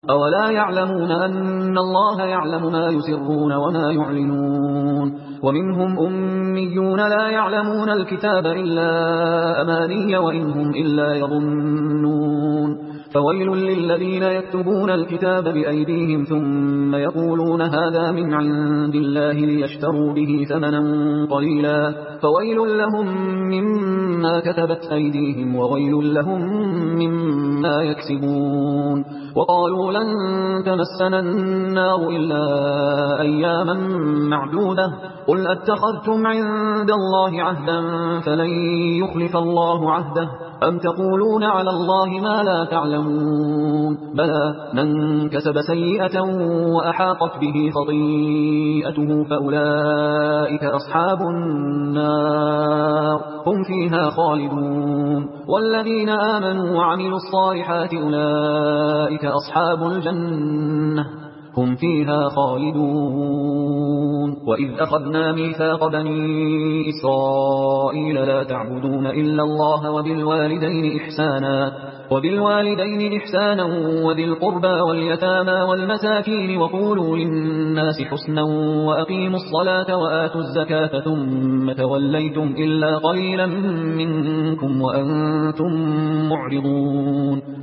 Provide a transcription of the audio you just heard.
أولا يعلمون أن الله يعلم ما يسرون وما يعلنون ومنهم أميون لا يعلمون الكتاب إلا أماني وإنهم إلا يظنون فويل للذين يكتبون الكتاب بأيديهم ثم يقولون هذا من عند الله ليشتروا به ثمنا قليلا فويل لهم مما كتبت أيديهم وويل لهم مما يكسبون وقالوا لن تمسنا النار إلا أياما معدودة قل أتخذتم عند الله عهدا فلن يخلف الله عهده أم تقولون على الله ما لا تعلمون بلى من كسب سيئة وأحاطت به خطيئته فأولئك أصحاب النار هم فيها خالدون والذين آمنوا وعملوا الصالحات أولئك أصحاب الجنة هم فيها خالدون وإذ أخذنا ميثاق بني إسرائيل لا تعبدون إلا الله وبالوالدين إحسانا وذي القربى واليتامى والمساكين وقولوا للناس حسنا وأقيموا الصلاة وآتوا الزكاة ثم توليتم إلا قليلا منكم وأنتم معرضون